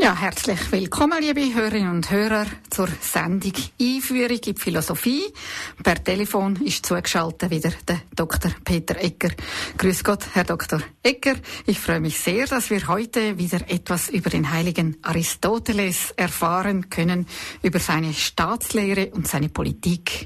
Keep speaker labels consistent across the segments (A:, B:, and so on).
A: Ja, herzlich willkommen, liebe Hörerinnen und Hörer, zur Sendung Einführung in die Philosophie. Per Telefon ist zugeschaltet wieder der Dr. Peter Egger. Grüß Gott, Herr Dr. Egger. Ich freue mich sehr, dass wir heute wieder etwas über den heiligen Aristoteles erfahren können, über seine Staatslehre und seine Politik.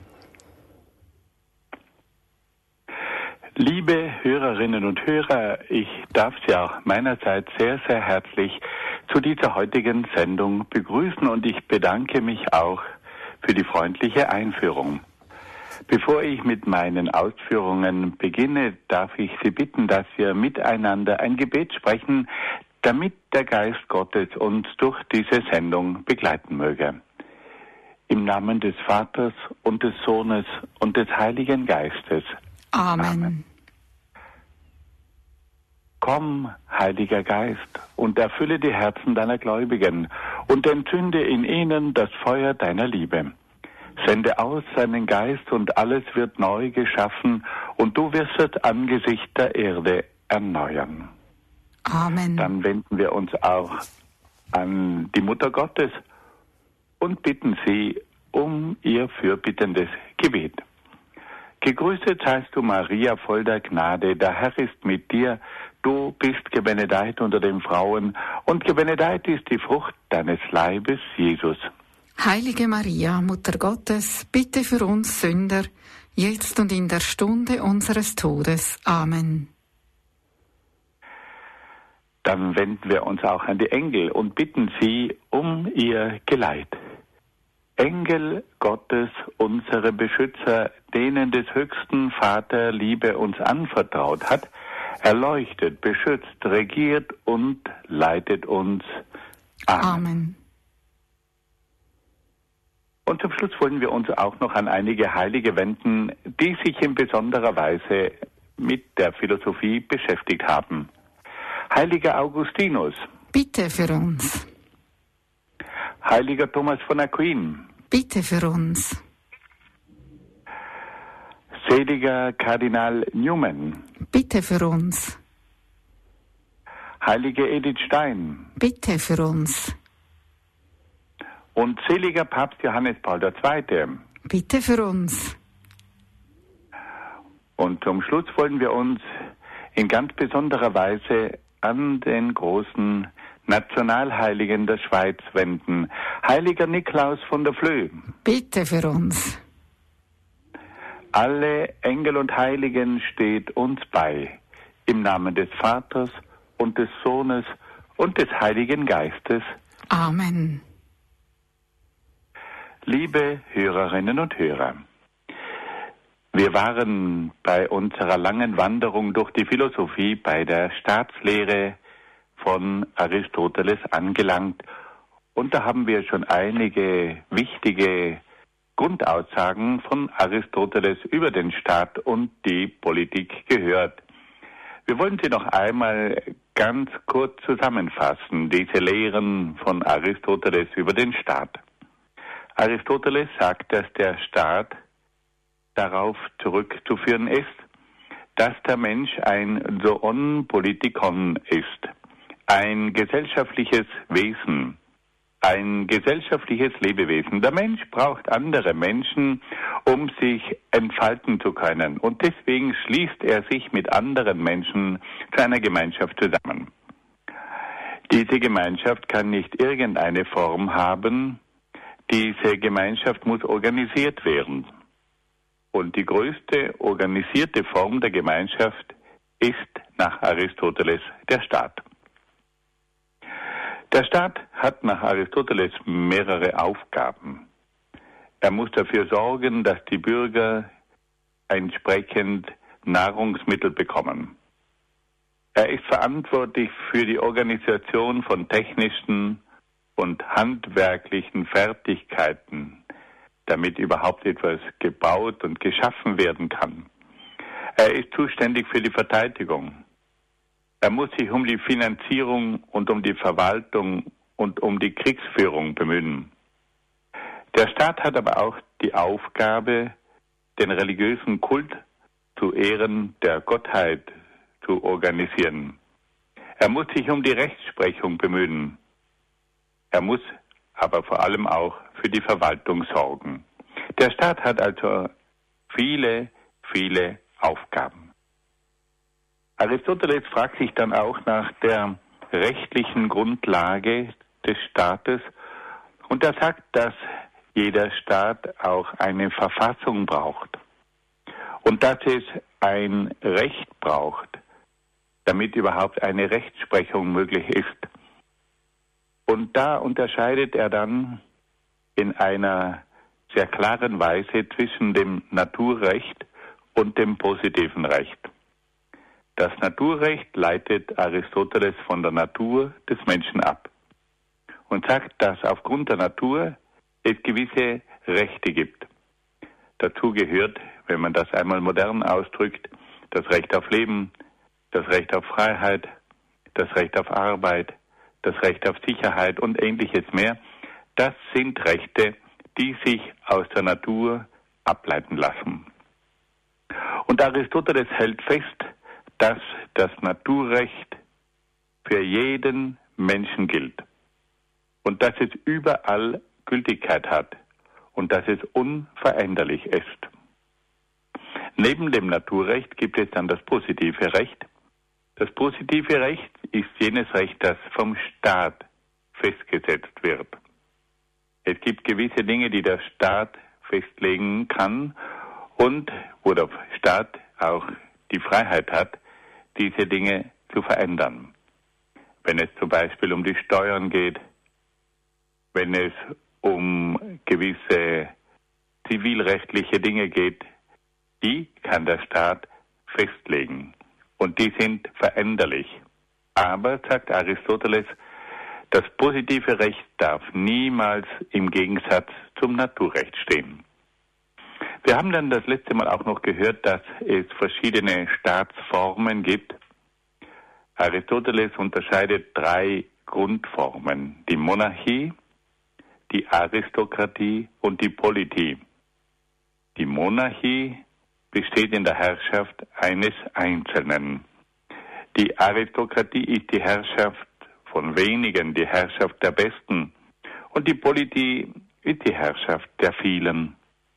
B: Liebe Hörerinnen und Hörer, ich darf Sie auch meinerseits sehr, sehr herzlich zu dieser heutigen Sendung begrüßen und ich bedanke mich auch für die freundliche Einführung. Bevor ich mit meinen Ausführungen beginne, darf ich Sie bitten, dass wir miteinander ein Gebet sprechen, damit der Geist Gottes uns durch diese Sendung begleiten möge. Im Namen des Vaters und des Sohnes und des Heiligen Geistes.
A: Amen.
B: Komm, Heiliger Geist, und erfülle die Herzen deiner Gläubigen und entzünde in ihnen das Feuer deiner Liebe. Sende aus seinen Geist und alles wird neu geschaffen und du wirst das Angesicht der Erde erneuern.
A: Amen.
B: Dann wenden wir uns auch an die Mutter Gottes und bitten sie um ihr fürbittendes Gebet. Gegrüßet seist du, Maria, voll der Gnade, der Herr ist mit dir. Du bist gebenedeit unter den Frauen und gebenedeit ist die Frucht deines Leibes, Jesus.
A: Heilige Maria, Mutter Gottes, bitte für uns Sünder, jetzt und in der Stunde unseres Todes. Amen.
B: Dann wenden wir uns auch an die Engel und bitten sie um ihr Geleit. Engel Gottes, unsere Beschützer, denen des höchsten Vater Liebe uns anvertraut hat, erleuchtet, beschützt, regiert und leitet uns. Amen.
A: Amen.
B: Und zum Schluss wollen wir uns auch noch an einige Heilige wenden, die sich in besonderer Weise mit der Philosophie beschäftigt haben. Heiliger Augustinus.
A: Bitte für uns.
B: Heiliger Thomas von Aquin.
A: Bitte für uns.
B: Seliger Kardinal Newman.
A: Bitte für uns.
B: Heilige Edith Stein.
A: Bitte für uns.
B: Und seliger Papst Johannes Paul II.
A: Bitte für uns.
B: Und zum Schluss wollen wir uns in ganz besonderer Weise an den großen Nationalheiligen der Schweiz wenden. Heiliger Niklaus von der Flöh.
A: Bitte für uns.
B: Alle Engel und Heiligen steht uns bei. Im Namen des Vaters und des Sohnes und des Heiligen Geistes.
A: Amen.
B: Liebe Hörerinnen und Hörer, wir waren bei unserer langen Wanderung durch die Philosophie bei der Staatslehre von Aristoteles angelangt. Und da haben wir schon einige wichtige Grundaussagen von Aristoteles über den Staat und die Politik gehört. Wir wollen sie noch einmal ganz kurz zusammenfassen, diese Lehren von Aristoteles über den Staat. Aristoteles sagt, dass der Staat darauf zurückzuführen ist, dass der Mensch ein Zoon Politikon ist. Ein gesellschaftliches Wesen, ein gesellschaftliches Lebewesen. Der Mensch braucht andere Menschen, um sich entfalten zu können. Und deswegen schließt er sich mit anderen Menschen zu einer Gemeinschaft zusammen. Diese Gemeinschaft kann nicht irgendeine Form haben. Diese Gemeinschaft muss organisiert werden. Und die größte organisierte Form der Gemeinschaft ist nach Aristoteles der Staat. Der Staat hat nach Aristoteles mehrere Aufgaben. Er muss dafür sorgen, dass die Bürger entsprechend Nahrungsmittel bekommen. Er ist verantwortlich für die Organisation von technischen und handwerklichen Fertigkeiten, damit überhaupt etwas gebaut und geschaffen werden kann. Er ist zuständig für die Verteidigung. Er muss sich um die Finanzierung und um die Verwaltung und um die Kriegsführung bemühen. Der Staat hat aber auch die Aufgabe, den religiösen Kult zu Ehren der Gottheit zu organisieren. Er muss sich um die Rechtsprechung bemühen. Er muss aber vor allem auch für die Verwaltung sorgen. Der Staat hat also viele Aufgaben. Aristoteles fragt sich dann auch nach der rechtlichen Grundlage des Staates und er sagt, dass jeder Staat auch eine Verfassung braucht und dass es ein Recht braucht, damit überhaupt eine Rechtsprechung möglich ist. Und da unterscheidet er dann in einer sehr klaren Weise zwischen dem Naturrecht und dem positiven Recht. Das Naturrecht leitet Aristoteles von der Natur des Menschen ab und sagt, dass aufgrund der Natur es gewisse Rechte gibt. Dazu gehört, wenn man das einmal modern ausdrückt, das Recht auf Leben, das Recht auf Freiheit, das Recht auf Arbeit, das Recht auf Sicherheit und Ähnliches mehr. Das sind Rechte, die sich aus der Natur ableiten lassen. Und Aristoteles hält fest, dass das Naturrecht für jeden Menschen gilt und dass es überall Gültigkeit hat und dass es unveränderlich ist. Neben dem Naturrecht gibt es dann das positive Recht. Das positive Recht ist jenes Recht, das vom Staat festgesetzt wird. Es gibt gewisse Dinge, die der Staat festlegen kann und wo der Staat auch die Freiheit hat, diese Dinge zu verändern. Wenn es zum Beispiel um die Steuern geht, wenn es um gewisse zivilrechtliche Dinge geht, die kann der Staat festlegen. Und die sind veränderlich. Aber, sagt Aristoteles, das positive Recht darf niemals im Gegensatz zum Naturrecht stehen. Wir haben dann das letzte Mal auch noch gehört, dass es verschiedene Staatsformen gibt. Aristoteles unterscheidet 3 Grundformen: die Monarchie, die Aristokratie und die Politie. Die Monarchie besteht in der Herrschaft eines Einzelnen. Die Aristokratie ist die Herrschaft von wenigen, die Herrschaft der Besten. Und die Politie ist die Herrschaft der vielen.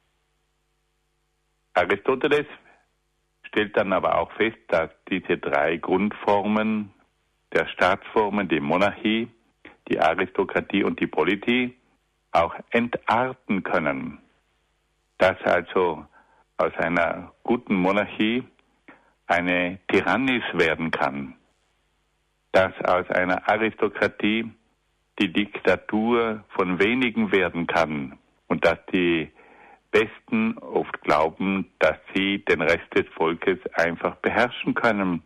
B: Aristoteles stellt dann aber auch fest, dass diese 3 Grundformen der Staatsformen, die Monarchie, die Aristokratie und die Politie, auch entarten können. Dass also aus einer guten Monarchie eine Tyrannis werden kann. Dass aus einer Aristokratie die Diktatur von wenigen werden kann und dass die Besten oft glauben, dass sie den Rest des Volkes einfach beherrschen können.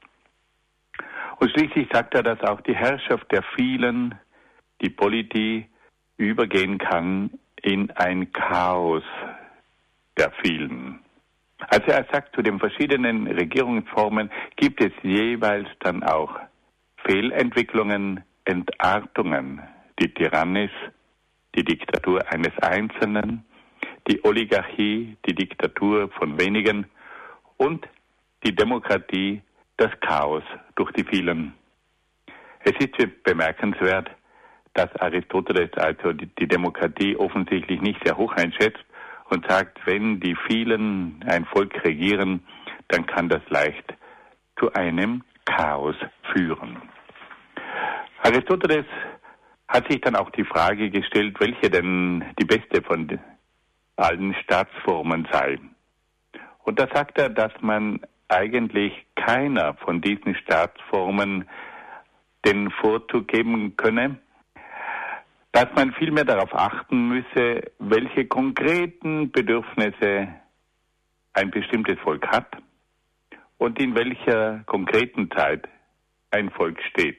B: Und schließlich sagt er, dass auch die Herrschaft der vielen, die Politie, übergehen kann in ein Chaos der vielen. Also er sagt, zu den verschiedenen Regierungsformen gibt es jeweils dann auch Fehlentwicklungen, Entartungen, die Tyrannis, die Diktatur eines Einzelnen, die Oligarchie, die Diktatur von wenigen und die Demokratie, das Chaos durch die vielen. Es ist bemerkenswert, dass Aristoteles also die Demokratie offensichtlich nicht sehr hoch einschätzt und sagt, wenn die vielen ein Volk regieren, dann kann das leicht zu einem Chaos führen. Aristoteles hat sich dann auch die Frage gestellt, welche denn die beste von allen Staatsformen sei. Und da sagt er, dass man eigentlich keiner von diesen Staatsformen den Vorzug geben könne, dass man vielmehr darauf achten müsse, welche konkreten Bedürfnisse ein bestimmtes Volk hat und in welcher konkreten Zeit ein Volk steht.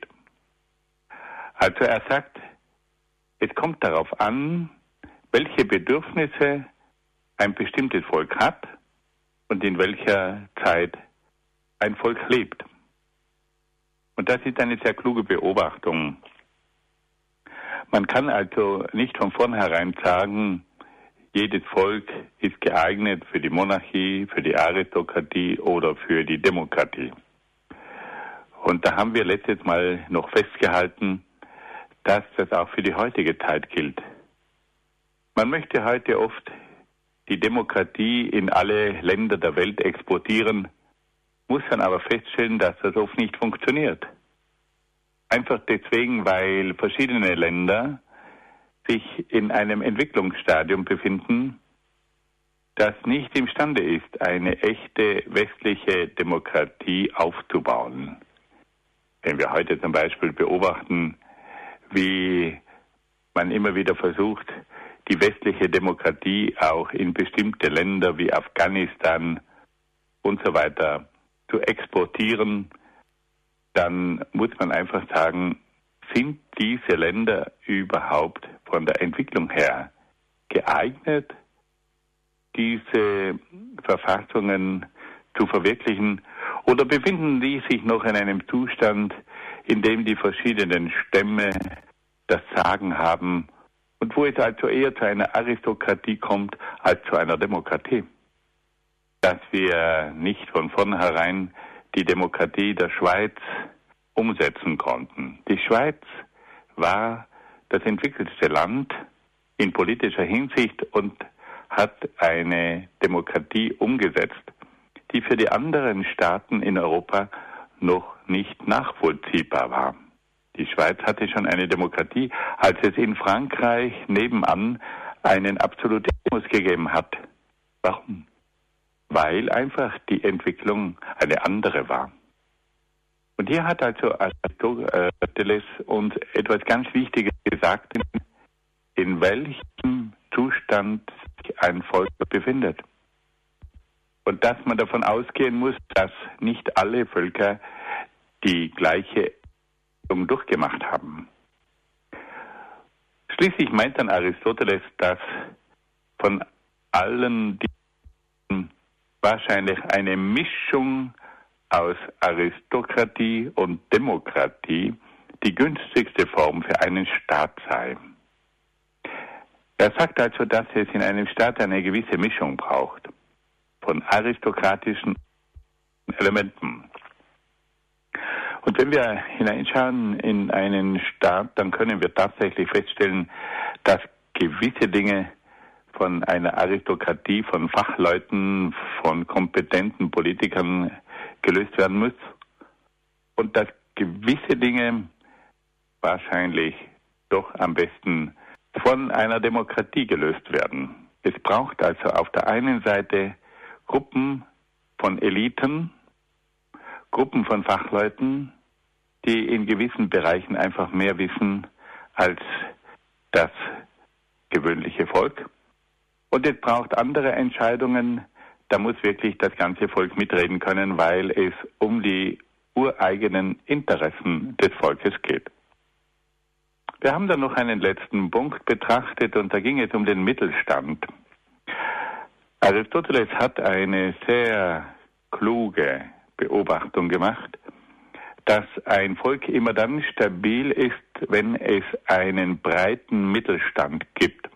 B: Also er sagt, es kommt darauf an, welche Bedürfnisse ein bestimmtes Volk hat und in welcher Zeit ein Volk lebt. Und das ist eine sehr kluge Beobachtung. Man kann also nicht von vornherein sagen, jedes Volk ist geeignet für die Monarchie, für die Aristokratie oder für die Demokratie. Und da haben wir letztes Mal noch festgehalten, dass das auch für die heutige Zeit gilt. Man möchte heute oft die Demokratie in alle Länder der Welt exportieren, muss dann aber feststellen, dass das oft nicht funktioniert. Einfach deswegen, weil verschiedene Länder sich in einem Entwicklungsstadium befinden, das nicht imstande ist, eine echte westliche Demokratie aufzubauen. Wenn wir heute zum Beispiel beobachten, wie man immer wieder versucht, die westliche Demokratie auch in bestimmte Länder wie Afghanistan und so weiter zu exportieren, dann muss man einfach sagen, sind diese Länder überhaupt von der Entwicklung her geeignet, diese Verfassungen zu verwirklichen, oder befinden die sich noch in einem Zustand, in dem die verschiedenen Stämme das Sagen haben und wo es also eher zu einer Aristokratie kommt als zu einer Demokratie? Dass wir nicht von vornherein die Demokratie der Schweiz umsetzen konnten. Die Schweiz war das entwickelste Land in politischer Hinsicht und hat eine Demokratie umgesetzt, die für die anderen Staaten in Europa noch nicht nachvollziehbar war. Die Schweiz hatte schon eine Demokratie, als es in Frankreich nebenan einen Absolutismus gegeben hat. Warum? Weil einfach die Entwicklung eine andere war. Und hier hat also Aristoteles uns etwas ganz Wichtiges gesagt, in welchem Zustand sich ein Volk befindet. Und dass man davon ausgehen muss, dass nicht alle Völker die gleiche Entwicklung durchgemacht haben. Schließlich meint dann Aristoteles, dass von allen Dingen wahrscheinlich eine Mischung aus Aristokratie und Demokratie die günstigste Form für einen Staat sei. Er sagt also, dass es in einem Staat eine gewisse Mischung braucht von aristokratischen Elementen. Und wenn wir hineinschauen in einen Staat, dann können wir tatsächlich feststellen, dass gewisse Dinge von einer Aristokratie, von Fachleuten, von kompetenten Politikern gelöst werden muss und dass gewisse Dinge wahrscheinlich doch am besten von einer Demokratie gelöst werden. Es braucht also auf der einen Seite Gruppen von Eliten, Gruppen von Fachleuten, die in gewissen Bereichen einfach mehr wissen als das gewöhnliche Volk. Und es braucht andere Entscheidungen, da muss wirklich das ganze Volk mitreden können, weil es um die ureigenen Interessen des Volkes geht. Wir haben dann noch einen letzten Punkt betrachtet und da ging es um den Mittelstand. Aristoteles hat eine sehr kluge Beobachtung gemacht, dass ein Volk immer dann stabil ist, wenn es einen breiten Mittelstand gibt.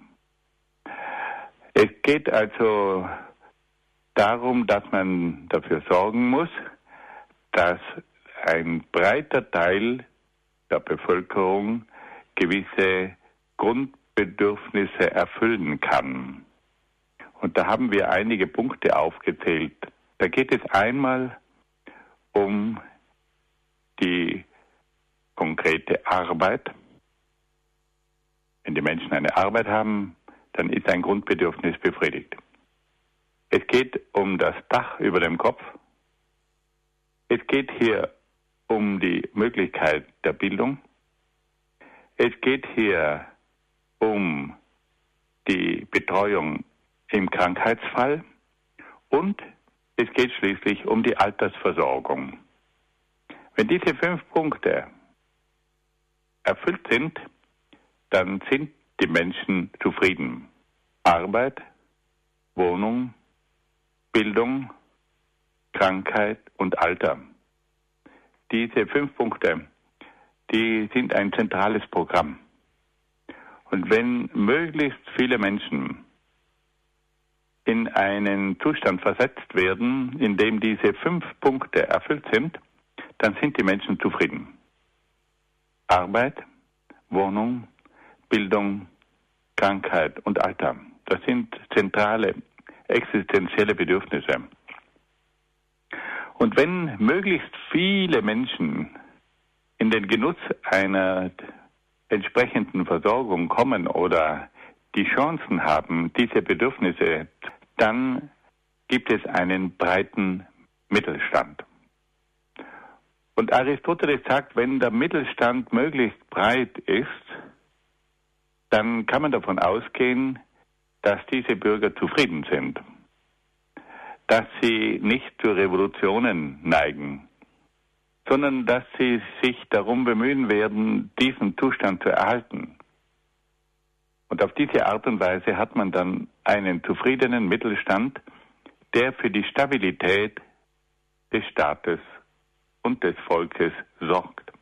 B: Es geht also darum, dass man dafür sorgen muss, dass ein breiter Teil der Bevölkerung gewisse Grundbedürfnisse erfüllen kann. Und da haben wir einige Punkte aufgezählt. Da geht es einmal um die konkrete Arbeit. Wenn die Menschen eine Arbeit haben, dann ist ein Grundbedürfnis befriedigt. Es geht um das Dach über dem Kopf. Es geht hier um die Möglichkeit der Bildung. Es geht hier um die Betreuung im Krankheitsfall und es geht schließlich um die Altersversorgung. Wenn diese 5 Punkte erfüllt sind, dann sind die Menschen zufrieden. Arbeit, Wohnung, Bildung, Krankheit und Alter. Diese 5 Punkte, die sind ein zentrales Programm. Und wenn möglichst viele Menschen in einen Zustand versetzt werden, in dem diese 5 Punkte erfüllt sind, dann sind die Menschen zufrieden. Arbeit, Wohnung, Bildung, Krankheit und Alter. Das sind zentrale, existenzielle Bedürfnisse. Und wenn möglichst viele Menschen in den Genuss einer entsprechenden Versorgung kommen oder die Chancen haben, diese Bedürfnisse, dann gibt es einen breiten Mittelstand. Und Aristoteles sagt, wenn der Mittelstand möglichst breit ist, dann kann man davon ausgehen, dass diese Bürger zufrieden sind, dass sie nicht zu Revolutionen neigen, sondern dass sie sich darum bemühen werden, diesen Zustand zu erhalten. Und auf diese Art und Weise hat man dann einen zufriedenen Mittelstand, der für die Stabilität des Staates und des Volkes sorgt.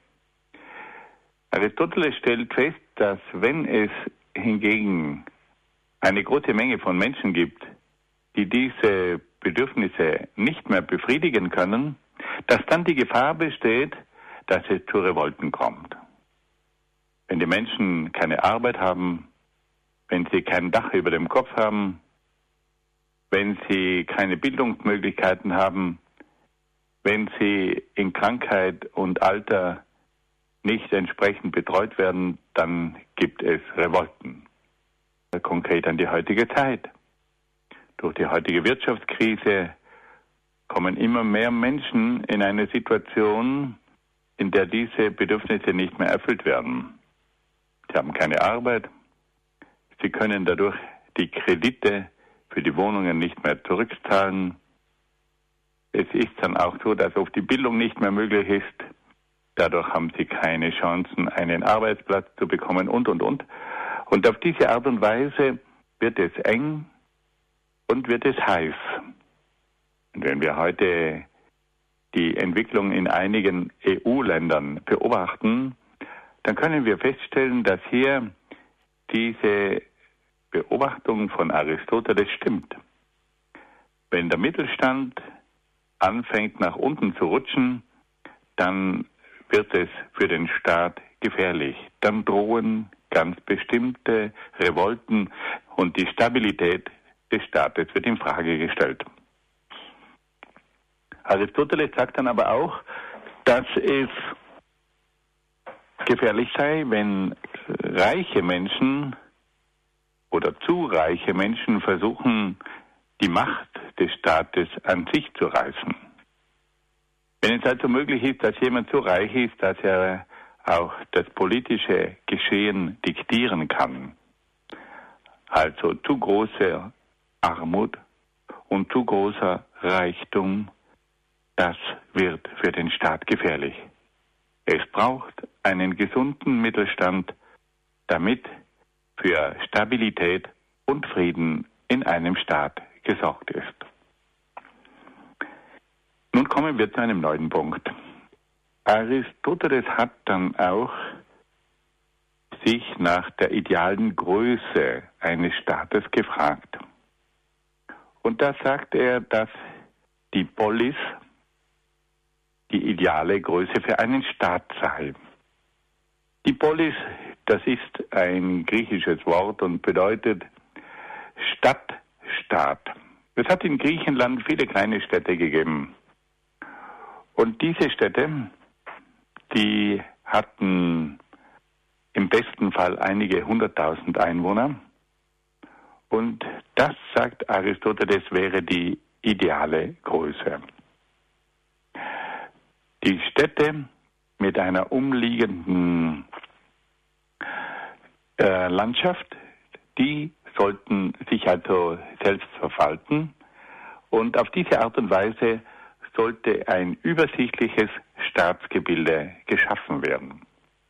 B: Aristoteles stellt fest, dass wenn es hingegen eine große Menge von Menschen gibt, die diese Bedürfnisse nicht mehr befriedigen können, dass dann die Gefahr besteht, dass es zu Revolten kommt. Wenn die Menschen keine Arbeit haben, wenn sie kein Dach über dem Kopf haben, wenn sie keine Bildungsmöglichkeiten haben, wenn sie in Krankheit und Alter nicht entsprechend betreut werden, dann gibt es Revolten. Konkret an die heutige Zeit. Durch die heutige Wirtschaftskrise kommen immer mehr Menschen in eine Situation, in der diese Bedürfnisse nicht mehr erfüllt werden. Sie haben keine Arbeit, sie können dadurch die Kredite für die Wohnungen nicht mehr zurückzahlen. Es ist dann auch so, dass oft die Bildung nicht mehr möglich ist. Dadurch haben sie keine Chancen, einen Arbeitsplatz zu bekommen und. Und auf diese Art und Weise wird es eng und wird es heiß. Und wenn wir heute die Entwicklung in einigen EU-Ländern beobachten, dann können wir feststellen, dass hier diese Beobachtung von Aristoteles stimmt. Wenn der Mittelstand anfängt nach unten zu rutschen, dann wird es für den Staat gefährlich. Dann drohen ganz bestimmte Revolten und die Stabilität des Staates wird in Frage gestellt. Aristoteles sagt dann aber auch, dass es gefährlich sei, wenn reiche Menschen oder zu reiche Menschen versuchen, die Macht des Staates an sich zu reißen. Wenn es also möglich ist, dass jemand so reich ist, dass er auch das politische Geschehen diktieren kann, also zu große Armut und zu großer Reichtum, das wird für den Staat gefährlich. Es braucht einen gesunden Mittelstand, damit für Stabilität und Frieden in einem Staat gesorgt ist. Nun kommen wir zu einem neuen Punkt. Aristoteles hat dann auch sich nach der idealen Größe eines Staates gefragt. Und da sagt er, dass die Polis die ideale Größe für einen Staat sei. Die Polis, das ist ein griechisches Wort und bedeutet Stadtstaat. Es hat in Griechenland viele kleine Städte gegeben. Und diese Städte, die hatten im besten Fall einige 100.000 Einwohner. Und das, sagt Aristoteles, wäre die ideale Größe. Die Städte mit einer umliegenden Landschaft, die sollten sich also selbst verwalten. Und auf diese Art und Weise sollte ein übersichtliches Staatsgebilde geschaffen werden.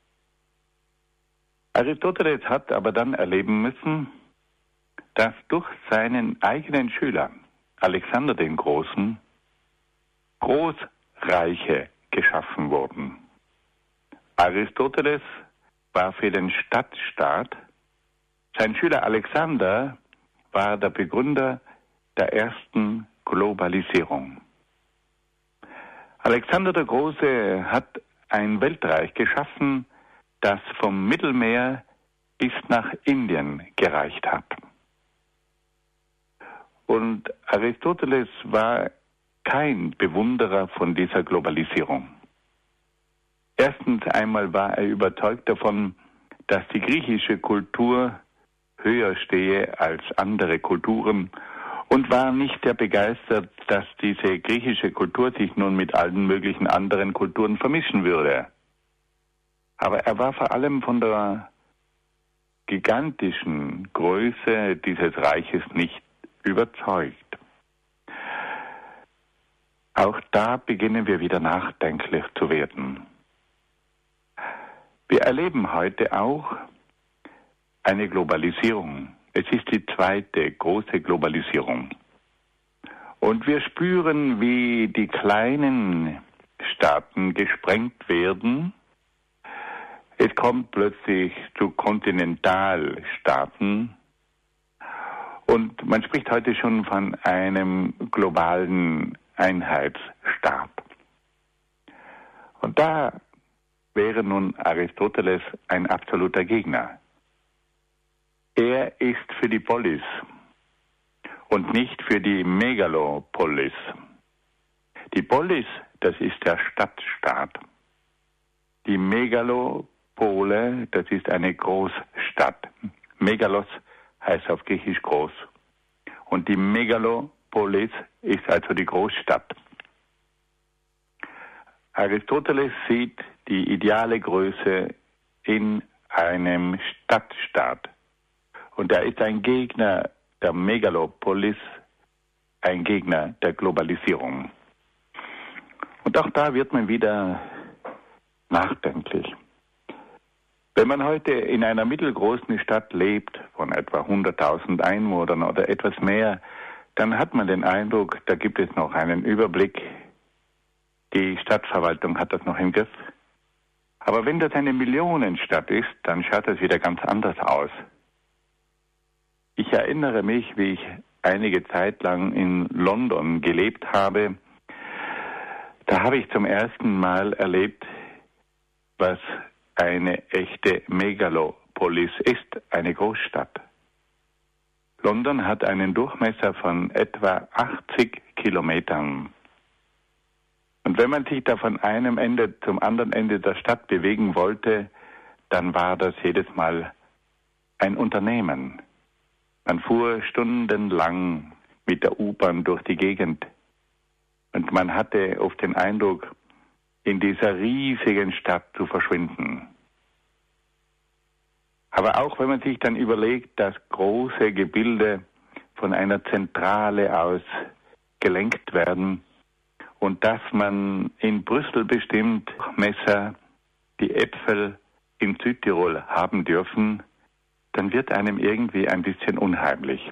B: Aristoteles hat aber dann erleben müssen, dass durch seinen eigenen Schüler, Alexander den Großen, Großreiche geschaffen wurden. Aristoteles war für den Stadtstaat, sein Schüler Alexander war der Begründer der ersten Globalisierung. Alexander der Große hat ein Weltreich geschaffen, das vom Mittelmeer bis nach Indien gereicht hat. Und Aristoteles war kein Bewunderer von dieser Globalisierung. Erstens einmal war er überzeugt davon, dass die griechische Kultur höher stehe als andere Kulturen und war nicht sehr begeistert, dass diese griechische Kultur sich nun mit allen möglichen anderen Kulturen vermischen würde. Aber er war vor allem von der gigantischen Größe dieses Reiches nicht überzeugt. Auch da beginnen wir wieder nachdenklich zu werden. Wir erleben heute auch eine Globalisierung. Es ist die zweite große Globalisierung. Und wir spüren, wie die kleinen Staaten gesprengt werden. Es kommt plötzlich zu Kontinentalstaaten. Und man spricht heute schon von einem globalen Einheitsstaat. Und da wäre nun Aristoteles ein absoluter Gegner. Er ist für die Polis und nicht für die Megalopolis. Die Polis, das ist der Stadtstaat. Die Megalopole, das ist eine Großstadt. Megalos heißt auf Griechisch groß. Und die Megalopolis ist also die Großstadt. Aristoteles sieht die ideale Größe in einem Stadtstaat. Und er ist ein Gegner der Megalopolis, ein Gegner der Globalisierung. Und auch da wird man wieder nachdenklich. Wenn man heute in einer mittelgroßen Stadt lebt, von etwa 100.000 Einwohnern oder etwas mehr, dann hat man den Eindruck, da gibt es noch einen Überblick. Die Stadtverwaltung hat das noch im Griff. Aber wenn das eine Millionenstadt ist, dann schaut das wieder ganz anders aus. Ich erinnere mich, wie ich einige Zeit lang in London gelebt habe. Da habe ich zum ersten Mal erlebt, was eine echte Megalopolis ist, eine Großstadt. London hat einen Durchmesser von etwa 80 Kilometern. Und wenn man sich da von einem Ende zum anderen Ende der Stadt bewegen wollte, dann war das jedes Mal ein Unternehmen. Man fuhr stundenlang mit der U-Bahn durch die Gegend. Und man hatte oft den Eindruck, in dieser riesigen Stadt zu verschwinden. Aber auch wenn man sich dann überlegt, dass große Gebilde von einer Zentrale aus gelenkt werden und dass man in Brüssel bestimmt Messer die Äpfel in Südtirol haben dürfen, dann wird einem irgendwie ein bisschen unheimlich.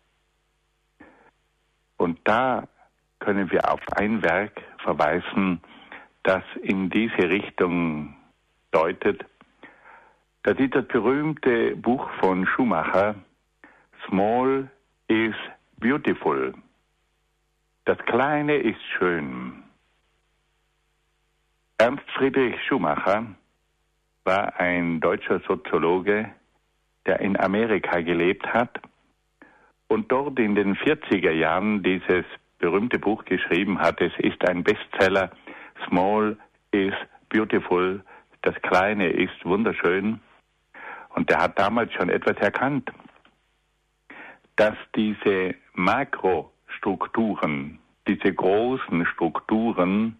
B: Und da können wir auf ein Werk verweisen, das in diese Richtung deutet. Das ist das berühmte Buch von Schumacher, Small is Beautiful. Das Kleine ist schön. Ernst Friedrich Schumacher war ein deutscher Soziologe, der in Amerika gelebt hat und dort in den 40er Jahren dieses berühmte Buch geschrieben hat. Es ist ein Bestseller, Small is Beautiful, das Kleine ist wunderschön. Und er hat damals schon etwas erkannt, dass diese Makrostrukturen, diese großen Strukturen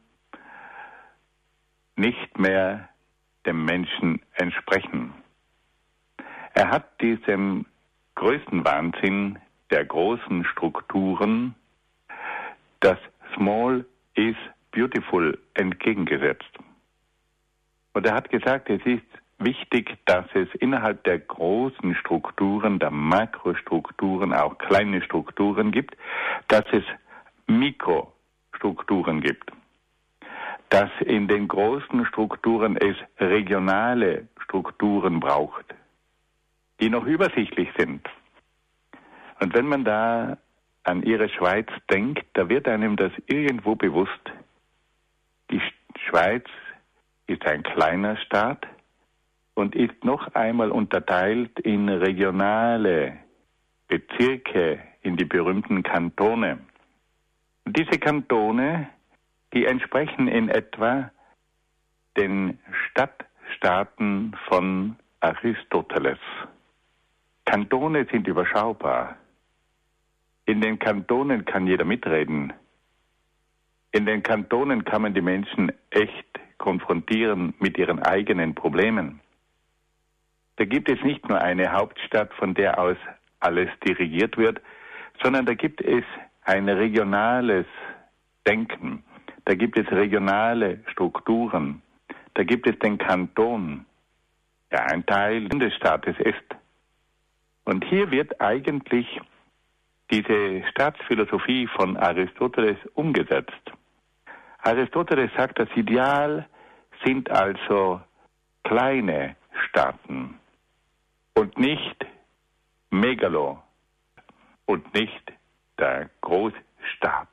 B: nicht mehr dem Menschen entsprechen. Er hat diesem Größenwahnsinn der großen Strukturen das Small is Beautiful entgegengesetzt. Und er hat gesagt, es ist wichtig, dass es innerhalb der großen Strukturen, der Makrostrukturen, auch kleine Strukturen gibt, dass es Mikrostrukturen gibt. Dass in den großen Strukturen es regionale Strukturen braucht, die noch übersichtlich sind. Und wenn man da an ihre Schweiz denkt, da wird einem das irgendwo bewusst. Die Schweiz ist ein kleiner Staat, und ist noch einmal unterteilt in regionale Bezirke, in die berühmten Kantone. Und diese Kantone, die entsprechen in etwa den Stadtstaaten von Aristoteles. Kantone sind überschaubar. In den Kantonen kann jeder mitreden. In den Kantonen kann man die Menschen echt konfrontieren mit ihren eigenen Problemen. Da gibt es nicht nur eine Hauptstadt, von der aus alles dirigiert wird, sondern da gibt es ein regionales Denken. Da gibt es regionale Strukturen. Da gibt es den Kanton, der ein Teil des Staates ist. Und hier wird eigentlich diese Staatsphilosophie von Aristoteles umgesetzt. Aristoteles sagt, das Ideal sind also kleine Staaten und nicht Megalo und nicht der Großstaat.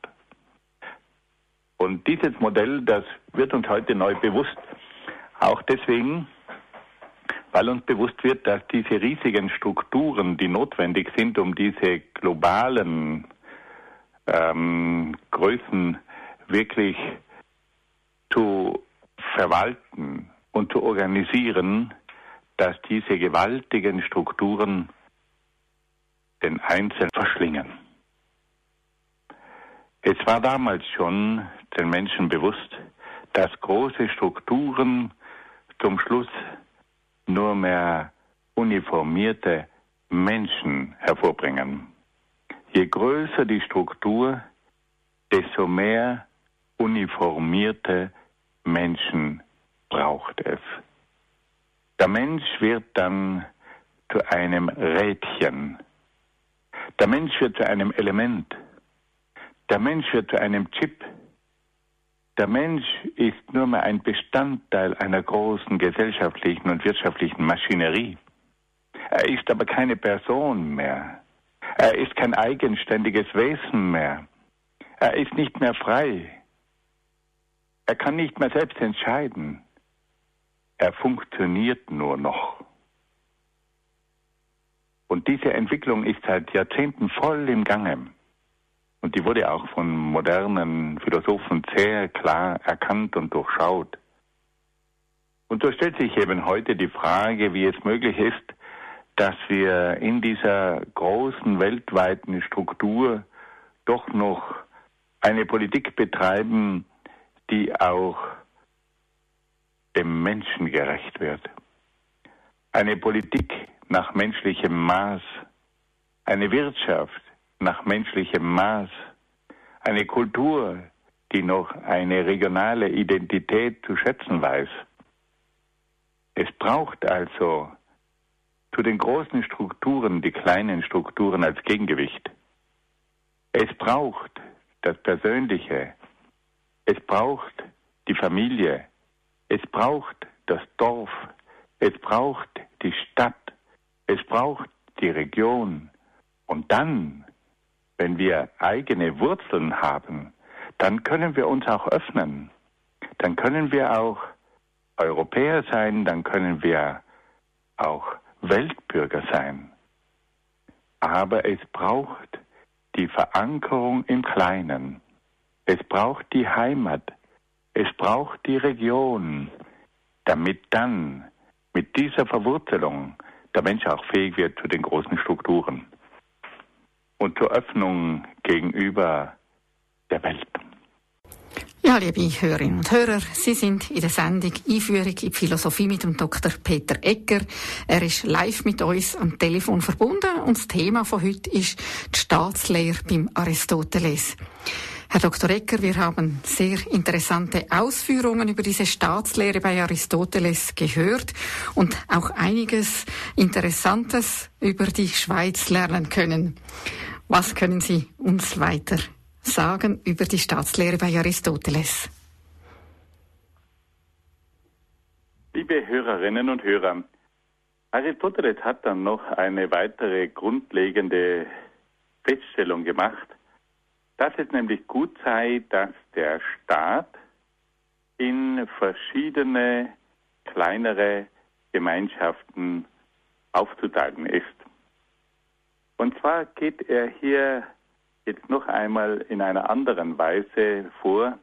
B: Und dieses Modell, das wird uns heute neu bewusst, auch deswegen, weil uns bewusst wird, dass diese riesigen Strukturen, die notwendig sind, um diese globalen Größen wirklich zu verwalten und zu organisieren, dass diese gewaltigen Strukturen den Einzelnen verschlingen. Es war damals schon den Menschen bewusst, dass große Strukturen zum Schluss nur mehr uniformierte Menschen hervorbringen. Je größer die Struktur, desto mehr uniformierte Menschen braucht es. Der Mensch wird dann zu einem Rädchen. Der Mensch wird zu einem Element. Der Mensch wird zu einem Chip. Der Mensch ist nur mehr ein Bestandteil einer großen gesellschaftlichen und wirtschaftlichen Maschinerie. Er ist aber keine Person mehr. Er ist kein eigenständiges Wesen mehr. Er ist nicht mehr frei. Er kann nicht mehr selbst entscheiden. Er funktioniert nur noch. Und diese Entwicklung ist seit Jahrzehnten voll im Gange. Und die wurde auch von modernen Philosophen sehr klar erkannt und durchschaut. Und so stellt sich eben heute die Frage, wie es möglich ist, dass wir in dieser großen weltweiten Struktur doch noch eine Politik betreiben, die auch dem Menschen gerecht wird. Eine Politik nach menschlichem Maß, eine Wirtschaft nach menschlichem Maß, eine Kultur, die noch eine regionale Identität zu schätzen weiß. Es braucht also zu den großen Strukturen die kleinen Strukturen als Gegengewicht. Es braucht das Persönliche, es braucht die Familie, es braucht das Dorf, es braucht die Stadt, es braucht die Region. Und dann, wenn wir eigene Wurzeln haben, dann können wir uns auch öffnen. Dann können wir auch Europäer sein, dann können wir auch Weltbürger sein. Aber es braucht die Verankerung im Kleinen. Es braucht die Heimat. Es braucht die Region, damit dann mit dieser Verwurzelung der Mensch auch fähig wird zu den großen Strukturen und zur Öffnung gegenüber der Welt.
A: Ja, liebe Hörerinnen und Hörer, Sie sind in der Sendung Einführung in die Philosophie mit dem Dr. Peter Egger. Er ist live mit uns am Telefon verbunden und das Thema von heute ist die Staatslehre beim Aristoteles. Herr Dr. Egger, wir haben sehr interessante Ausführungen über diese Staatslehre bei Aristoteles gehört und auch einiges Interessantes über die Schweiz lernen können. Was können Sie uns weiter sagen über die Staatslehre bei Aristoteles?
B: Liebe Hörerinnen und Hörer, Aristoteles hat dann noch eine weitere grundlegende Feststellung gemacht, dass es nämlich gut sei, dass der Staat in verschiedene kleinere Gemeinschaften aufzuteilen ist. Und zwar geht er hier jetzt noch einmal in einer anderen Weise vor.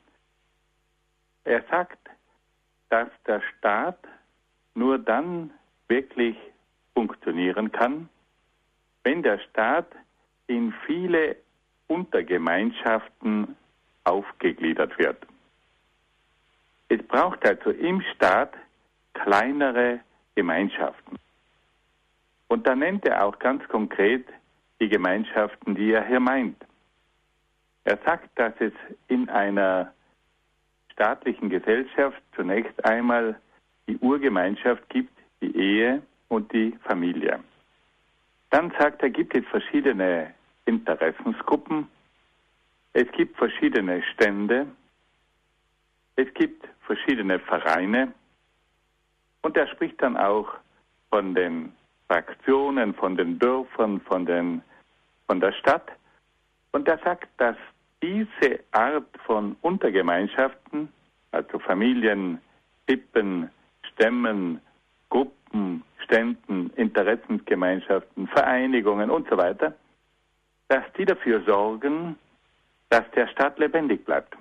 B: Er sagt, dass der Staat nur dann wirklich funktionieren kann, wenn der Staat in viele Untergemeinschaften aufgegliedert wird. Es braucht also im Staat kleinere Gemeinschaften. Und da nennt er auch ganz konkret die Gemeinschaften, die er hier meint. Er sagt, dass es in einer staatlichen Gesellschaft zunächst einmal die Urgemeinschaft gibt, die Ehe und die Familie. Dann sagt er, gibt es verschiedene Interessensgruppen, es gibt verschiedene Stände, es gibt verschiedene Vereine und er spricht dann auch von den Fraktionen, von den Dörfern, von der Stadt. Und er sagt, dass diese Art von Untergemeinschaften, also Familien, Sippen, Stämmen, Gruppen, Ständen, Interessensgemeinschaften, Vereinigungen und so weiter, dass die dafür sorgen, dass der Staat lebendig bleibt.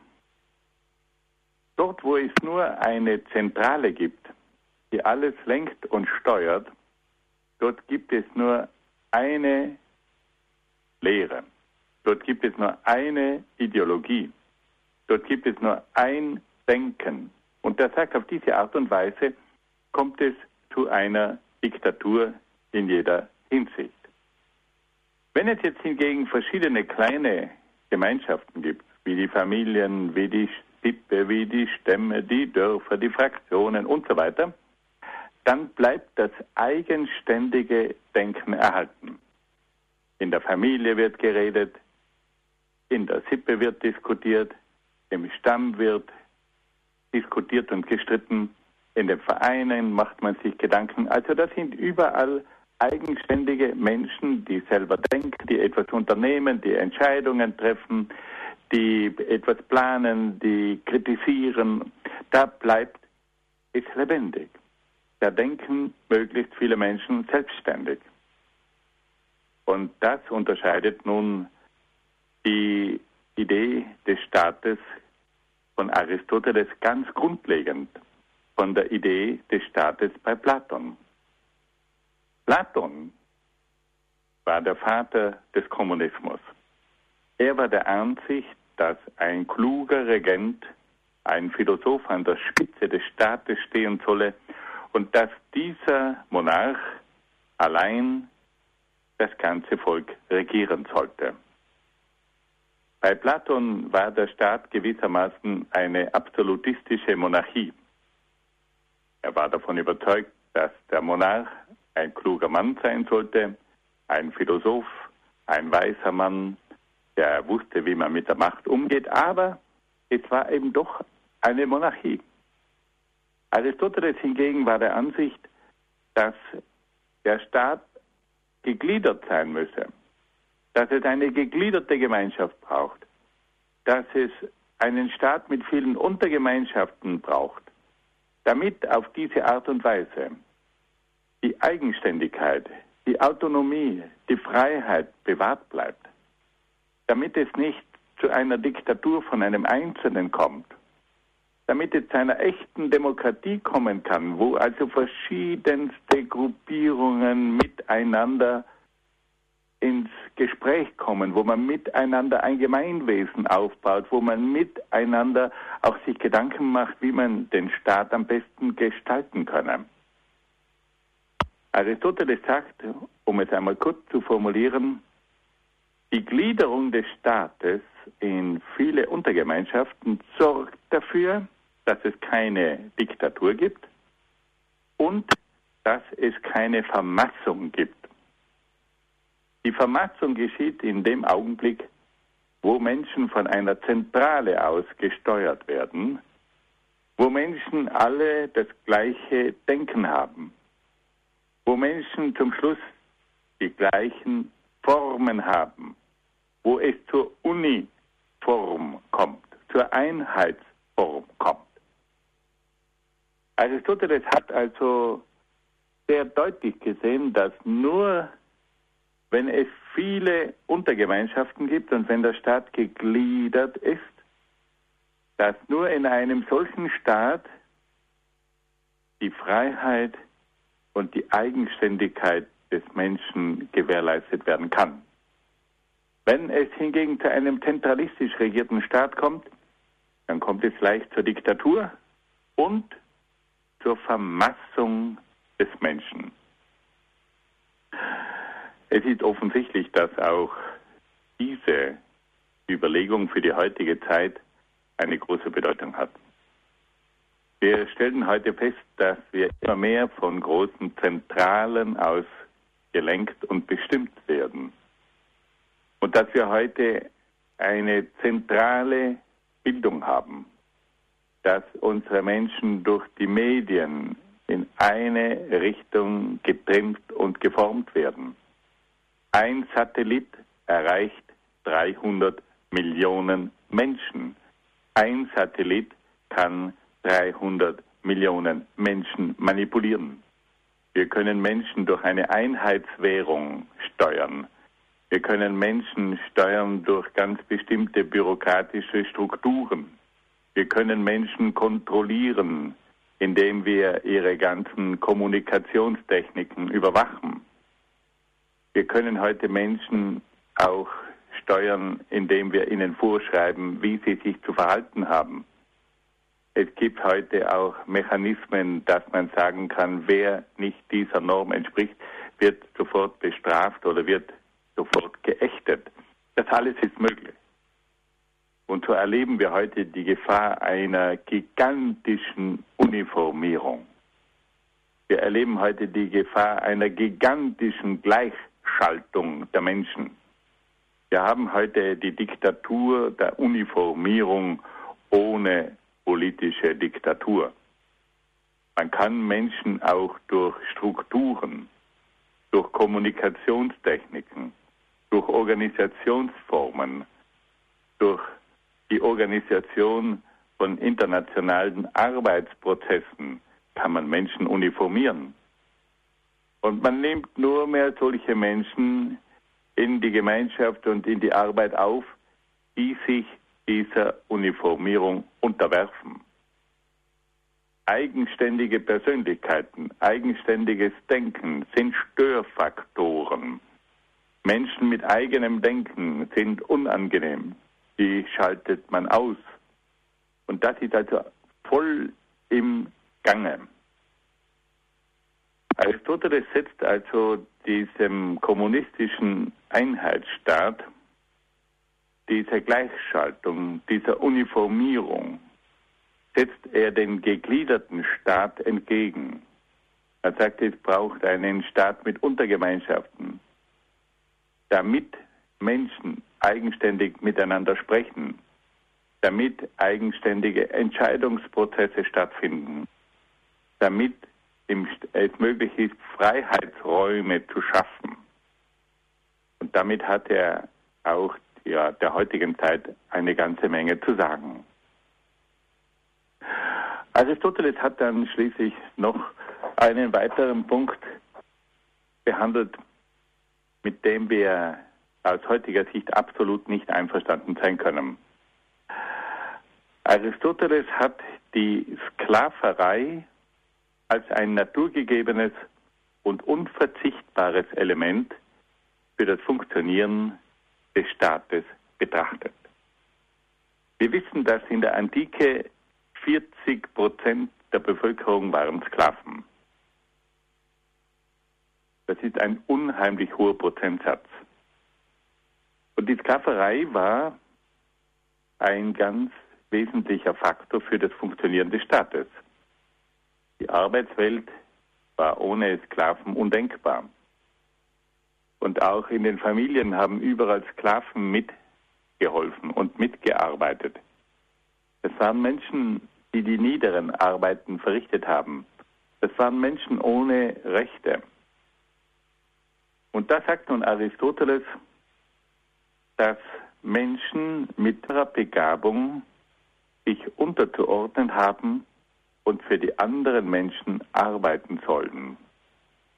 B: Dort, wo es nur eine Zentrale gibt, die alles lenkt und steuert, dort gibt es nur eine Lehre. Dort gibt es nur eine Ideologie. Dort gibt es nur ein Denken. Und er sagt, auf diese Art und Weise kommt es zu einer Diktatur in jeder Hinsicht. Wenn es jetzt hingegen verschiedene kleine Gemeinschaften gibt, wie die Familien, wie die Sippe, wie die Stämme, die Dörfer, die Fraktionen und so weiter, dann bleibt das eigenständige Denken erhalten. In der Familie wird geredet, in der Sippe wird diskutiert, im Stamm wird diskutiert und gestritten, in den Vereinen macht man sich Gedanken. Also das sind überall eigenständige Menschen, die selber denken, die etwas unternehmen, die Entscheidungen treffen, die etwas planen, die kritisieren. Da bleibt es lebendig. Da denken möglichst viele Menschen selbstständig. Und das unterscheidet nun die Idee des Staates von Aristoteles ganz grundlegend von der Idee des Staates bei Platon. Platon war der Vater des Kommunismus. Er war der Ansicht, dass ein kluger Regent, ein Philosoph an der Spitze des Staates stehen solle und dass dieser Monarch allein das ganze Volk regieren sollte. Bei Platon war der Staat gewissermaßen eine absolutistische Monarchie. Er war davon überzeugt, dass der Monarch ein kluger Mann sein sollte, ein Philosoph, ein weiser Mann, der wusste, wie man mit der Macht umgeht, aber es war eben doch eine Monarchie. Aristoteles hingegen war der Ansicht, dass der Staat gegliedert sein müsse, dass es eine gegliederte Gemeinschaft braucht, dass es einen Staat mit vielen Untergemeinschaften braucht, damit auf diese Art und Weise die Eigenständigkeit, die Autonomie, die Freiheit bewahrt bleibt, damit es nicht zu einer Diktatur von einem Einzelnen kommt, damit es zu einer echten Demokratie kommen kann, wo also verschiedenste Gruppierungen miteinander ins Gespräch kommen, wo man miteinander ein Gemeinwesen aufbaut, wo man miteinander auch sich Gedanken macht, wie man den Staat am besten gestalten könne. Aristoteles sagt, um es einmal kurz zu formulieren, die Gliederung des Staates in viele Untergemeinschaften sorgt dafür, dass es keine Diktatur gibt und dass es keine Vermassung gibt. Die Vermassung geschieht in dem Augenblick, wo Menschen von einer Zentrale aus gesteuert werden, wo Menschen alle das gleiche Denken haben, wo Menschen zum Schluss die gleichen Formen haben, wo es zur Uniform kommt, zur Einheitsform kommt. Aristoteles hat also sehr deutlich gesehen, dass nur wenn es viele Untergemeinschaften gibt und wenn der Staat gegliedert ist, dass nur in einem solchen Staat die Freiheit und die Eigenständigkeit des Menschen gewährleistet werden kann. Wenn es hingegen zu einem zentralistisch regierten Staat kommt, dann kommt es leicht zur Diktatur und zur Vermassung des Menschen. Es ist offensichtlich, dass auch diese Überlegung für die heutige Zeit eine große Bedeutung hat. Wir stellen heute fest, dass wir immer mehr von großen Zentralen aus gelenkt und bestimmt werden. Und dass wir heute eine zentrale Bildung haben, dass unsere Menschen durch die Medien in eine Richtung getrimmt und geformt werden. Ein Satellit erreicht 300 Millionen Menschen. Ein Satellit kann 300 Millionen Menschen manipulieren. Wir können Menschen durch eine Einheitswährung steuern. Wir können Menschen steuern durch ganz bestimmte bürokratische Strukturen. Wir können Menschen kontrollieren, indem wir ihre ganzen Kommunikationstechniken überwachen. Wir können heute Menschen auch steuern, indem wir ihnen vorschreiben, wie sie sich zu verhalten haben. Es gibt heute auch Mechanismen, dass man sagen kann, wer nicht dieser Norm entspricht, wird sofort bestraft oder wird sofort geächtet. Das alles ist möglich. Und so erleben wir heute die Gefahr einer gigantischen Uniformierung. Wir erleben heute die Gefahr einer gigantischen Gleichschaltung der Menschen. Wir haben heute die Diktatur der Uniformierung ohne politische Diktatur. Man kann Menschen auch durch Strukturen, durch Kommunikationstechniken, durch Organisationsformen, durch die Organisation von internationalen Arbeitsprozessen kann man Menschen uniformieren. Und man nimmt nur mehr solche Menschen in die Gemeinschaft und in die Arbeit auf, die sich dieser Uniformierung unterwerfen. Eigenständige Persönlichkeiten, eigenständiges Denken sind Störfaktoren. Menschen mit eigenem Denken sind unangenehm. Die schaltet man aus. Und das ist also voll im Gange. Aristoteles setzt also diesem kommunistischen Einheitsstaat, dieser Gleichschaltung, dieser Uniformierung, setzt er den gegliederten Staat entgegen. Er sagt, es braucht einen Staat mit Untergemeinschaften, damit Menschen eigenständig miteinander sprechen, damit eigenständige Entscheidungsprozesse stattfinden, damit es möglich ist, Freiheitsräume zu schaffen. Und damit hat er auch der heutigen Zeit eine ganze Menge zu sagen. Aristoteles hat dann schließlich noch einen weiteren Punkt behandelt, mit dem wir aus heutiger Sicht absolut nicht einverstanden sein können. Aristoteles hat die Sklaverei als ein naturgegebenes und unverzichtbares Element für das Funktionieren des Staates betrachtet. Wir wissen, dass in der Antike 40% der Bevölkerung waren Sklaven. Das ist ein unheimlich hoher Prozentsatz. Und die Sklaverei war ein ganz wesentlicher Faktor für das Funktionieren des Staates. Die Arbeitswelt war ohne Sklaven undenkbar. Und auch in den Familien haben überall Sklaven mitgeholfen und mitgearbeitet. Es waren Menschen, die die niederen Arbeiten verrichtet haben. Es waren Menschen ohne Rechte. Und da sagt nun Aristoteles, dass Menschen mit ihrer Begabung sich unterzuordnen haben und für die anderen Menschen arbeiten sollen.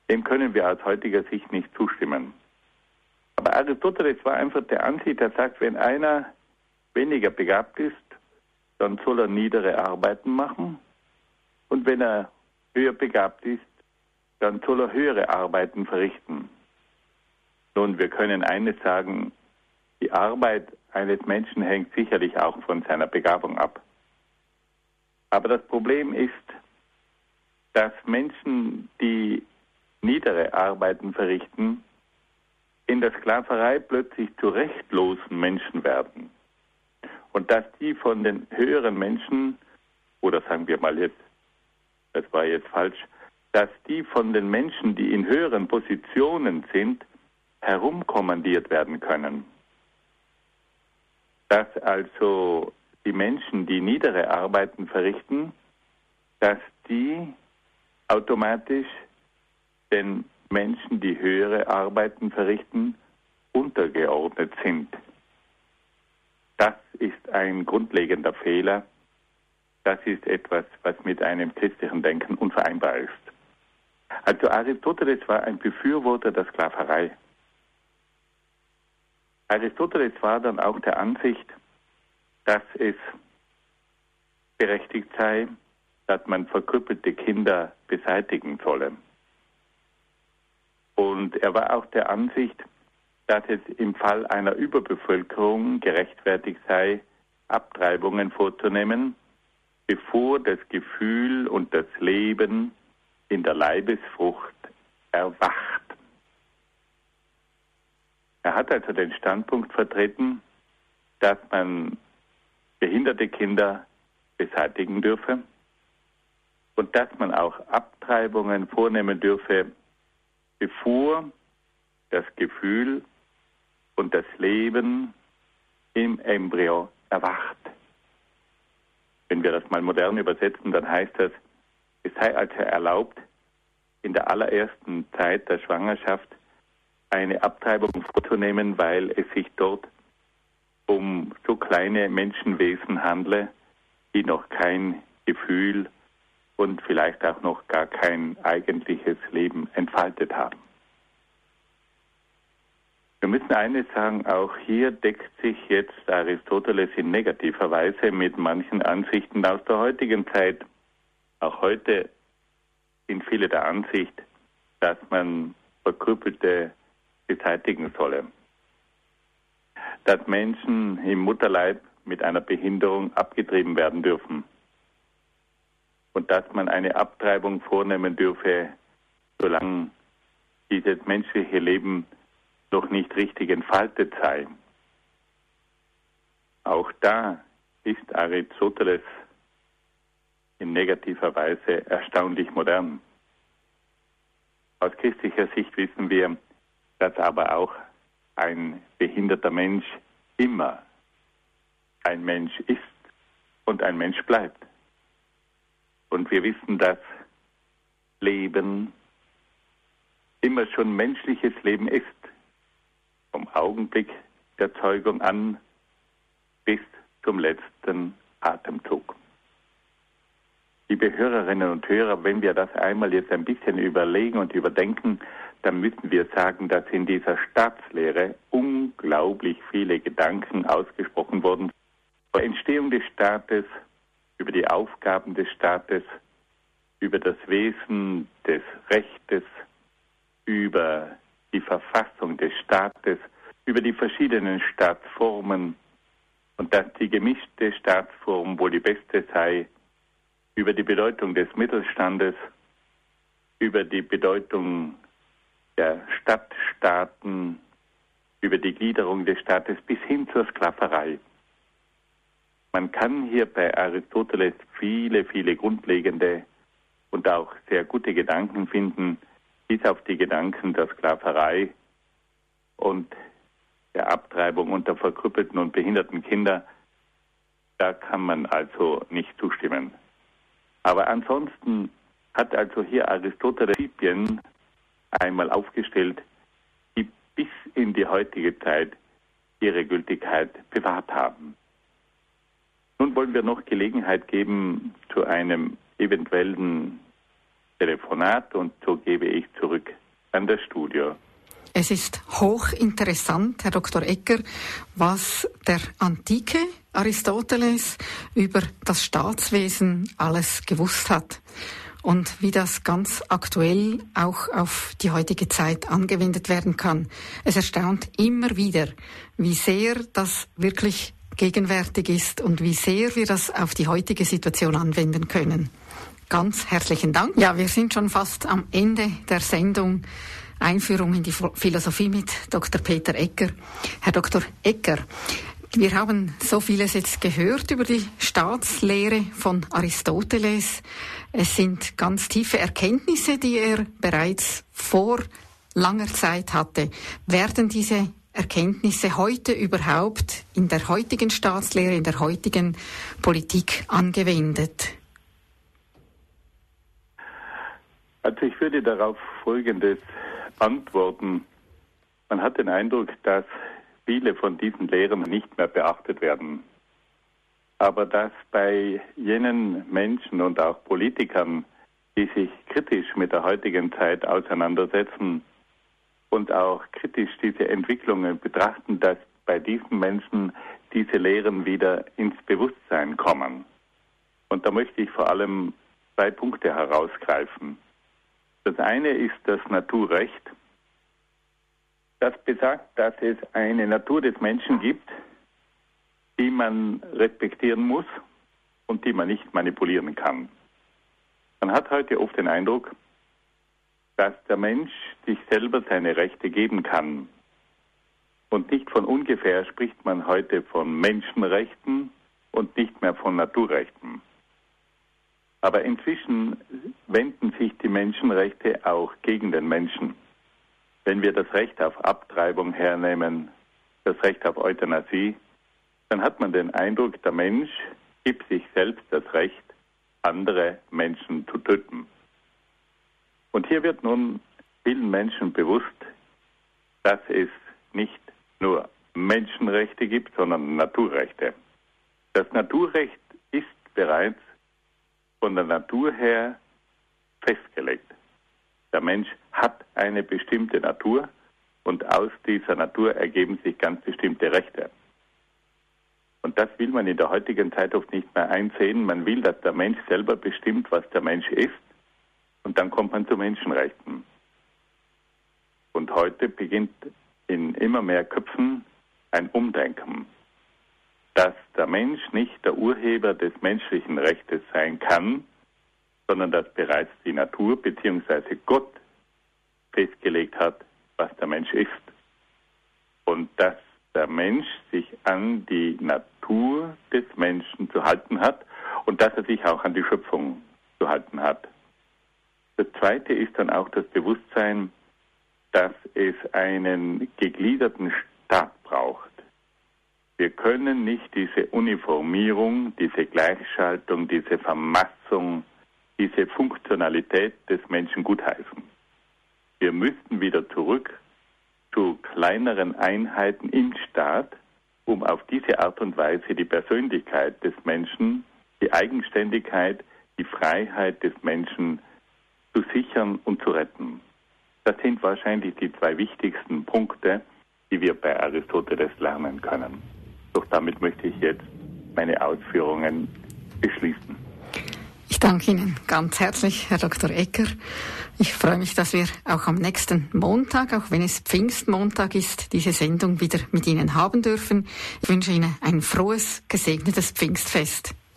B: dem können wir aus heutiger Sicht nicht zustimmen. Aber Aristoteles war einfach der Ansicht, der sagt, wenn einer weniger begabt ist, dann soll er niedere Arbeiten machen. Und wenn er höher begabt ist, dann soll er höhere Arbeiten verrichten. Nun, wir können eines sagen, die Arbeit eines Menschen hängt sicherlich auch von seiner Begabung ab. Aber das Problem ist, dass Menschen, die niedere Arbeiten verrichten, in der Sklaverei plötzlich zu rechtlosen Menschen werden. Und dass die von den höheren Menschen, oder sagen wir mal jetzt, das war jetzt falsch, dass die von den Menschen, die in höheren Positionen sind, herumkommandiert werden können. Dass also die Menschen, die niedere Arbeiten verrichten, dass die automatisch den Menschen, die höhere Arbeiten verrichten, untergeordnet sind. Das ist ein grundlegender Fehler. Das ist etwas, was mit einem christlichen Denken unvereinbar ist. Also Aristoteles war ein Befürworter der Sklaverei. Aristoteles war dann auch der Ansicht, dass es berechtigt sei, dass man verkrüppelte Kinder beseitigen solle. Und er war auch der Ansicht, dass es im Fall einer Überbevölkerung gerechtfertigt sei, Abtreibungen vorzunehmen, bevor das Gefühl und das Leben in der Leibesfrucht erwacht. Er hat also den Standpunkt vertreten, dass man behinderte Kinder beseitigen dürfe und dass man auch Abtreibungen vornehmen dürfe, bevor das Gefühl und das Leben im Embryo erwacht. Wenn wir das mal modern übersetzen, dann heißt das, es sei also erlaubt, in der allerersten Zeit der Schwangerschaft eine Abtreibung vorzunehmen, weil es sich dort um so kleine Menschenwesen handle, die noch kein Gefühl und vielleicht auch noch gar kein eigentliches Leben entfaltet haben. Wir müssen eines sagen, auch hier deckt sich jetzt Aristoteles in negativer Weise mit manchen Ansichten aus der heutigen Zeit. Auch heute sind viele der Ansicht, dass man Verkrüppelte beseitigen solle. Dass Menschen im Mutterleib mit einer Behinderung abgetrieben werden dürfen. Und dass man eine Abtreibung vornehmen dürfe, solange dieses menschliche Leben noch nicht richtig entfaltet sei. Auch da ist Aristoteles in negativer Weise erstaunlich modern. Aus christlicher Sicht wissen wir, dass aber auch ein behinderter Mensch immer ein Mensch ist und ein Mensch bleibt. Und wir wissen, dass Leben immer schon menschliches Leben ist. Vom Augenblick der Zeugung an bis zum letzten Atemzug. Liebe Hörerinnen und Hörer, wenn wir das einmal jetzt ein bisschen überlegen und überdenken, dann müssen wir sagen, dass in dieser Staatslehre unglaublich viele Gedanken ausgesprochen wurden. Über die Entstehung des Staates, über die Aufgaben des Staates, über das Wesen des Rechtes, über die Verfassung des Staates, über die verschiedenen Staatsformen und dass die gemischte Staatsform wohl die beste sei, über die Bedeutung des Mittelstandes, über die Bedeutung der Stadtstaaten, über die Gliederung des Staates bis hin zur Sklaverei. Man kann hier bei Aristoteles viele, viele grundlegende und auch sehr gute Gedanken finden, bis auf die Gedanken der Sklaverei und der Abtreibung unter verkrüppelten und behinderten Kinder. Da kann man also nicht zustimmen. Aber ansonsten hat also hier Aristoteles Prinzipien einmal aufgestellt, die bis in die heutige Zeit ihre Gültigkeit bewahrt haben. Nun wollen wir noch Gelegenheit geben zu einem eventuellen Telefonat und so gebe ich zurück an das Studio.
A: Es ist hochinteressant, Herr Dr. Egger, was der antike Aristoteles über das Staatswesen alles gewusst hat und wie das ganz aktuell auch auf die heutige Zeit angewendet werden kann. Es erstaunt immer wieder, wie sehr das wirklich gegenwärtig ist und wie sehr wir das auf die heutige Situation anwenden können. Ganz herzlichen Dank. Ja, wir sind schon fast am Ende der Sendung Einführung in die Philosophie mit Dr. Peter Egger. Herr Dr. Egger, wir haben so vieles jetzt gehört über die Staatslehre von Aristoteles. Es sind ganz tiefe Erkenntnisse, die er bereits vor langer Zeit hatte. Werden diese Erkenntnisse heute überhaupt in der heutigen Staatslehre, in der heutigen Politik angewendet?
B: Also ich würde darauf Folgendes antworten. Man hat den Eindruck, dass viele von diesen Lehren nicht mehr beachtet werden. Aber dass bei jenen Menschen und auch Politikern, die sich kritisch mit der heutigen Zeit auseinandersetzen und auch kritisch diese Entwicklungen betrachten, dass bei diesen Menschen diese Lehren wieder ins Bewusstsein kommen. Und da möchte ich vor allem 2 Punkte herausgreifen. Das eine ist das Naturrecht. Das besagt, dass es eine Natur des Menschen gibt, die man respektieren muss und die man nicht manipulieren kann. Man hat heute oft den Eindruck, dass der Mensch sich selber seine Rechte geben kann. Und nicht von ungefähr spricht man heute von Menschenrechten und nicht mehr von Naturrechten. Aber inzwischen wenden sich die Menschenrechte auch gegen den Menschen. Wenn wir das Recht auf Abtreibung hernehmen, das Recht auf Euthanasie, dann hat man den Eindruck, der Mensch gibt sich selbst das Recht, andere Menschen zu töten. Und hier wird nun vielen Menschen bewusst, dass es nicht nur Menschenrechte gibt, sondern Naturrechte. Das Naturrecht ist bereits von der Natur her festgelegt. Der Mensch hat eine bestimmte Natur und aus dieser Natur ergeben sich ganz bestimmte Rechte. Und das will man in der heutigen Zeit oft nicht mehr einsehen. Man will, dass der Mensch selber bestimmt, was der Mensch ist, und dann kommt man zu Menschenrechten. Und heute beginnt in immer mehr Köpfen ein Umdenken, dass der Mensch nicht der Urheber des menschlichen Rechtes sein kann, sondern dass bereits die Natur bzw. Gott festgelegt hat, was der Mensch ist. Und dass der Mensch sich an die Natur des Menschen zu halten hat und dass er sich auch an die Schöpfung zu halten hat. Das Zweite ist dann auch das Bewusstsein, dass es einen gegliederten Staat braucht. Wir können nicht diese Uniformierung, diese Gleichschaltung, diese Vermassung, diese Funktionalität des Menschen gutheißen. Wir müssten wieder zurück zu kleineren Einheiten im Staat, um auf diese Art und Weise die Persönlichkeit des Menschen, die Eigenständigkeit, die Freiheit des Menschen zu sichern und zu retten. Das sind wahrscheinlich die 2 wichtigsten Punkte, die wir bei Aristoteles lernen können. Doch damit möchte ich jetzt meine Ausführungen beschließen.
A: Ich danke Ihnen ganz herzlich, Herr Dr. Egger. Ich freue mich, dass wir auch am nächsten Montag, auch wenn es Pfingstmontag ist, diese Sendung wieder mit Ihnen haben dürfen. Ich wünsche Ihnen ein frohes, gesegnetes Pfingstfest.